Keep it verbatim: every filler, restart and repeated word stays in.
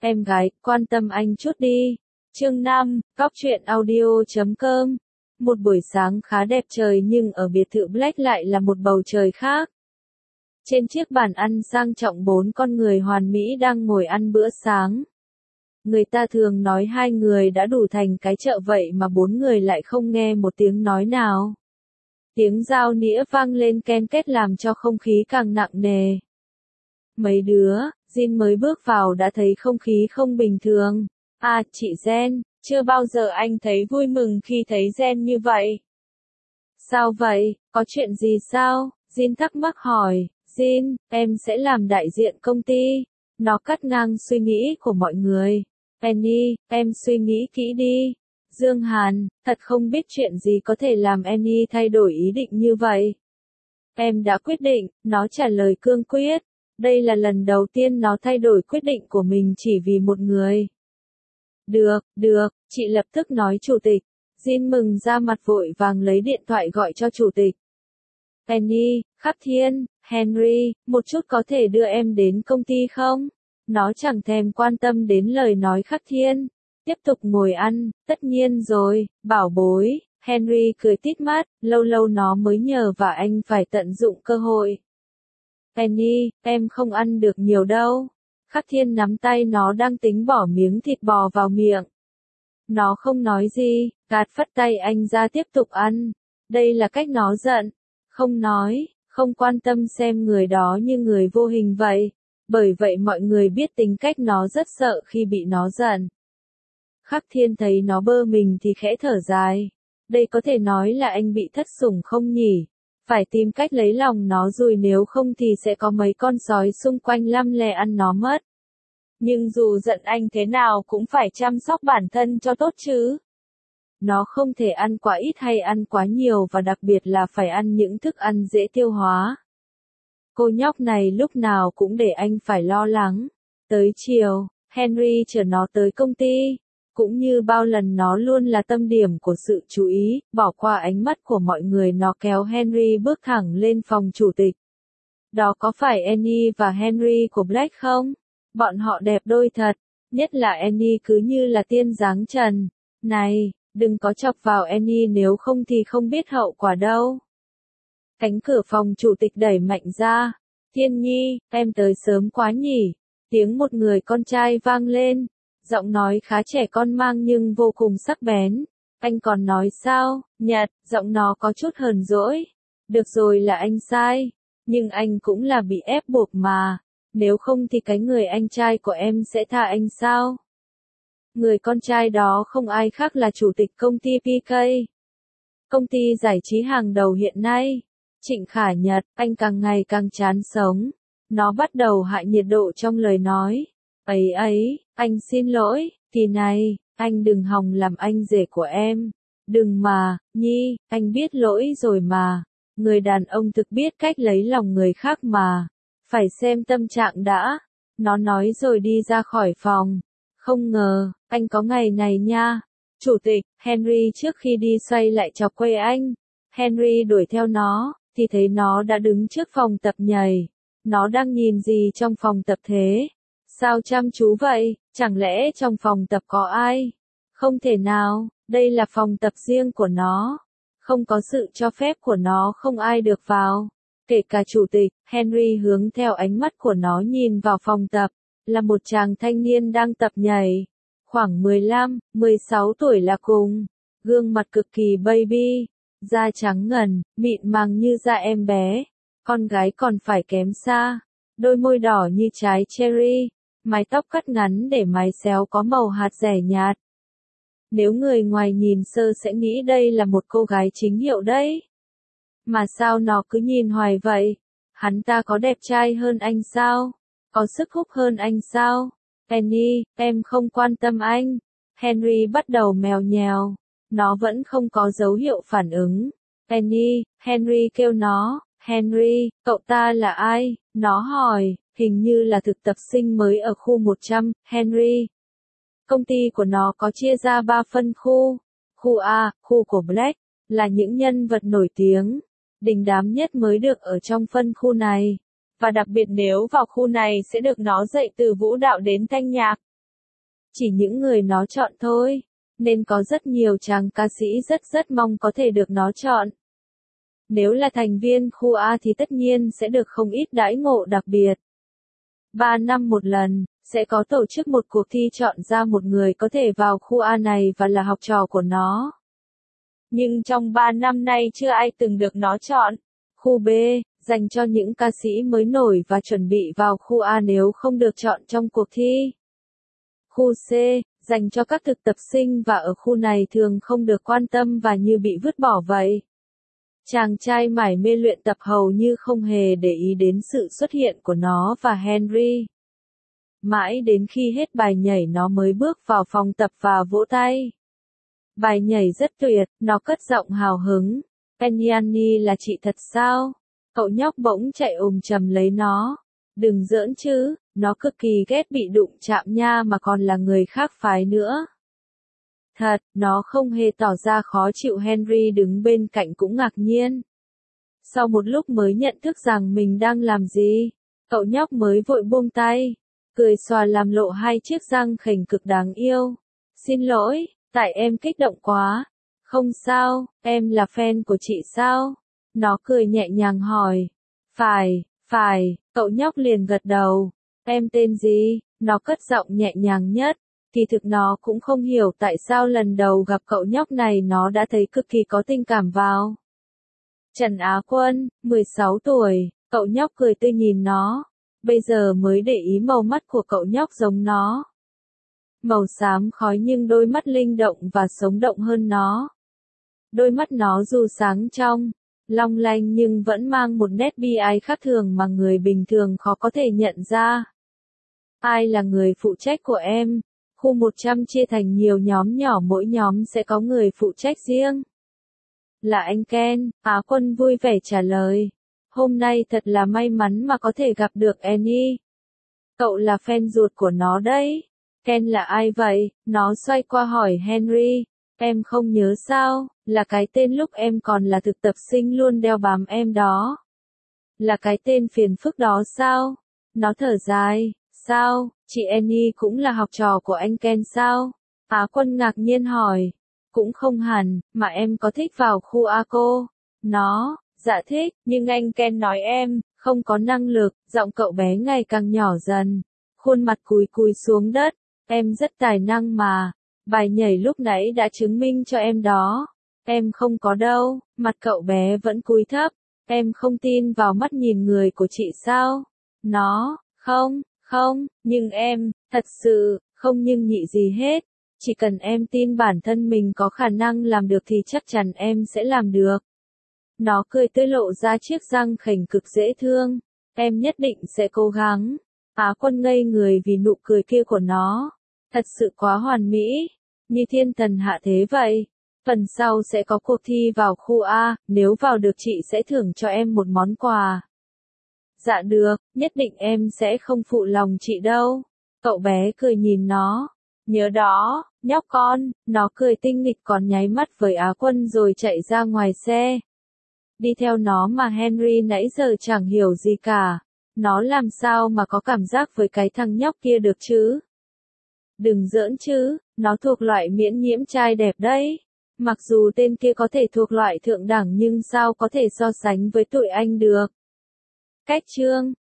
em gái, quan tâm anh chút đi. Chương năm, Cóc truyện audio chấm com. Một buổi sáng khá đẹp trời nhưng ở biệt thự Black lại là một bầu trời khác. Trên chiếc bàn ăn sang trọng bốn con người hoàn mỹ đang ngồi ăn bữa sáng. Người ta thường nói hai người đã đủ thành cái chợ vậy mà bốn người lại không nghe một tiếng nói nào. Tiếng dao nĩa vang lên ken két làm cho không khí càng nặng nề. Mấy đứa, Jin mới bước vào đã thấy không khí không bình thường. À, chị Jen, chưa bao giờ anh thấy vui mừng khi thấy Jen như vậy. Sao vậy, có chuyện gì sao? Jin thắc mắc hỏi. Jin, em sẽ làm đại diện công ty. Nó cắt ngang suy nghĩ của mọi người. Annie, em suy nghĩ kỹ đi. Dương Hàn, thật không biết chuyện gì có thể làm Annie thay đổi ý định như vậy. Em đã quyết định, nó trả lời cương quyết. Đây là lần đầu tiên nó thay đổi quyết định của mình chỉ vì một người. Được, được, chị lập tức nói chủ tịch. Jin mừng ra mặt vội vàng lấy điện thoại gọi cho chủ tịch. Annie, Khắc Thiên, Henry, một chút có thể đưa em đến công ty không? Nó chẳng thèm quan tâm đến lời nói Khắc Thiên. Tiếp tục ngồi ăn, tất nhiên rồi, bảo bối. Henry cười tít mắt, lâu lâu nó mới nhờ và anh phải tận dụng cơ hội. Annie, em không ăn được nhiều đâu. Khắc Thiên nắm tay nó đang tính bỏ miếng thịt bò vào miệng. Nó không nói gì, gạt phất tay anh ra tiếp tục ăn. Đây là cách nó giận. Không nói, không quan tâm xem người đó như người vô hình vậy. Bởi vậy mọi người biết tính cách nó rất sợ khi bị nó giận. Khắc Thiên thấy nó bơ mình thì khẽ thở dài. Đây có thể nói là anh bị thất sủng không nhỉ? Phải tìm cách lấy lòng nó rồi nếu không thì sẽ có mấy con sói xung quanh lăm le ăn nó mất. Nhưng dù giận anh thế nào cũng phải chăm sóc bản thân cho tốt chứ. Nó không thể ăn quá ít hay ăn quá nhiều và đặc biệt là phải ăn những thức ăn dễ tiêu hóa. Cô nhóc này lúc nào cũng để anh phải lo lắng. Tới chiều, Henry chở nó tới công ty. Cũng như bao lần nó luôn là tâm điểm của sự chú ý, bỏ qua ánh mắt của mọi người nó kéo Henry bước thẳng lên phòng chủ tịch. Đó có phải Annie và Henry của Black không? Bọn họ đẹp đôi thật, nhất là Annie cứ như là tiên dáng trần. Này, đừng có chọc vào Annie nếu không thì không biết hậu quả đâu. Cánh cửa phòng chủ tịch đẩy mạnh ra. Thiên Nhi, em tới sớm quá nhỉ? Tiếng một người con trai vang lên. Giọng nói khá trẻ con mang nhưng vô cùng sắc bén. Anh còn nói sao, Nhật, giọng nó có chút hờn dỗi. Được rồi là anh sai. Nhưng anh cũng là bị ép buộc mà. Nếu không thì cái người anh trai của em sẽ tha anh sao? Người con trai đó không ai khác là chủ tịch công ty pê ca. Công ty giải trí hàng đầu hiện nay. Trịnh Khả Nhật, anh càng ngày càng chán sống. Nó bắt đầu hạ nhiệt độ trong lời nói. Ấy ấy, anh xin lỗi, kỳ này, anh đừng hòng làm anh rể của em. Đừng mà, Nhi, anh biết lỗi rồi mà. Người đàn ông thực biết cách lấy lòng người khác mà. Phải xem tâm trạng đã. Nó nói rồi đi ra khỏi phòng. Không ngờ, anh có ngày này nha. Chủ tịch, Henry trước khi đi xoay lại chọc quê anh. Henry đuổi theo nó, thì thấy nó đã đứng trước phòng tập nhảy. Nó đang nhìn gì trong phòng tập thế? Sao chăm chú vậy, chẳng lẽ trong phòng tập có ai? Không thể nào, đây là phòng tập riêng của nó. Không có sự cho phép của nó không ai được vào. Kể cả chủ tịch, Henry hướng theo ánh mắt của nó nhìn vào phòng tập. Là một chàng thanh niên đang tập nhảy. Khoảng mười lăm, mười sáu tuổi là cùng. Gương mặt cực kỳ baby. Da trắng ngần, mịn màng như da em bé. Con gái còn phải kém xa. Đôi môi đỏ như trái cherry. Mái tóc cắt ngắn để mái xéo có màu hạt rẻ nhạt. Nếu người ngoài nhìn sơ sẽ nghĩ đây là một cô gái chính hiệu đấy. Mà sao nó cứ nhìn hoài vậy? Hắn ta có đẹp trai hơn anh sao? Có sức hút hơn anh sao? Annie, em không quan tâm anh. Henry bắt đầu mèo nhèo. Nó vẫn không có dấu hiệu phản ứng. Annie, Henry kêu nó. Henry, cậu ta là ai? Nó hỏi. Hình như là thực tập sinh mới ở khu một trăm, Henry. Công ty của nó có chia ra ba phân khu. Khu A, khu của Black, là những nhân vật nổi tiếng, đình đám nhất mới được ở trong phân khu này. Và đặc biệt nếu vào khu này sẽ được nó dạy từ vũ đạo đến thanh nhạc. Chỉ những người nó chọn thôi, nên có rất nhiều chàng ca sĩ rất rất mong có thể được nó chọn. Nếu là thành viên khu A thì tất nhiên sẽ được không ít đãi ngộ đặc biệt. Ba năm một lần, sẽ có tổ chức một cuộc thi chọn ra một người có thể vào khu A này và là học trò của nó. Nhưng trong ba năm nay chưa ai từng được nó chọn. Khu B, dành cho những ca sĩ mới nổi và chuẩn bị vào khu A nếu không được chọn trong cuộc thi. Khu C, dành cho các thực tập sinh và ở khu này thường không được quan tâm và như bị vứt bỏ vậy. Chàng trai mải mê luyện tập hầu như không hề để ý đến sự xuất hiện của nó và Henry. Mãi đến khi hết bài nhảy nó mới bước vào phòng tập và vỗ tay. Bài nhảy rất tuyệt, nó cất giọng hào hứng. Penny là chị thật sao? Cậu nhóc bỗng chạy ồm chầm lấy nó. Đừng giỡn chứ, nó cực kỳ ghét bị đụng chạm nha mà còn là người khác phái nữa. Thật, nó không hề tỏ ra khó chịu. Henry đứng bên cạnh cũng ngạc nhiên. Sau một lúc mới nhận thức rằng mình đang làm gì, cậu nhóc mới vội buông tay, cười xòa làm lộ hai chiếc răng khểnh cực đáng yêu. Xin lỗi, tại em kích động quá. Không sao, em là fan của chị sao? Nó cười nhẹ nhàng hỏi. Phải, phải, cậu nhóc liền gật đầu. Em tên gì? Nó cất giọng nhẹ nhàng nhất. Kỳ thực nó cũng không hiểu tại sao lần đầu gặp cậu nhóc này nó đã thấy cực kỳ có tình cảm vào. Trần Á Quân, mười sáu tuổi, cậu nhóc cười tươi nhìn nó. Bây giờ mới để ý màu mắt của cậu nhóc giống nó. Màu xám khói nhưng đôi mắt linh động và sống động hơn nó. Đôi mắt nó dù sáng trong, long lanh nhưng vẫn mang một nét bi ai khác thường mà người bình thường khó có thể nhận ra. Ai là người phụ trách của em? Khu một trăm chia thành nhiều nhóm nhỏ, mỗi nhóm sẽ có người phụ trách riêng. Là anh Ken, Á Quân vui vẻ trả lời. Hôm nay thật là may mắn mà có thể gặp được Annie. Cậu là fan ruột của nó đấy. Ken là ai vậy? Nó xoay qua hỏi Henry. Em không nhớ sao, là cái tên lúc em còn là thực tập sinh luôn đeo bám em đó. Là cái tên phiền phức đó sao? Nó thở dài. Sao, chị Annie cũng là học trò của anh Ken sao? Á Quân ngạc nhiên hỏi. Cũng không hẳn, mà em có thích vào khu A cô? Nó, dạ thích, nhưng anh Ken nói em, không có năng lực. Giọng cậu bé ngày càng nhỏ dần. Khuôn mặt cúi cúi xuống đất. Em rất tài năng mà. Bài nhảy lúc nãy đã chứng minh cho em đó. Em không có đâu. Mặt cậu bé vẫn cúi thấp. Em không tin vào mắt nhìn người của chị sao? Nó, không, không, nhưng em, thật sự, không nhưng nhị gì hết. Chỉ cần em tin bản thân mình có khả năng làm được thì chắc chắn em sẽ làm được. Nó cười tươi lộ ra chiếc răng khểnh cực dễ thương. Em nhất định sẽ cố gắng. Á Quân ngây người vì nụ cười kia của nó. Thật sự quá hoàn mỹ. Như thiên thần hạ thế vậy. Phần sau sẽ có cuộc thi vào khu A. Nếu vào được chị sẽ thưởng cho em một món quà. Dạ được, nhất định em sẽ không phụ lòng chị đâu. Cậu bé cười nhìn nó. Nhớ đó, nhóc con. Nó cười tinh nghịch còn nháy mắt với Á Quân rồi chạy ra ngoài xe. Đi theo nó mà Henry nãy giờ chẳng hiểu gì cả. Nó làm sao mà có cảm giác với cái thằng nhóc kia được chứ? Đừng giỡn chứ, nó thuộc loại miễn nhiễm trai đẹp đấy. Mặc dù tên kia có thể thuộc loại thượng đẳng nhưng sao có thể so sánh với tụi anh được. Cách chương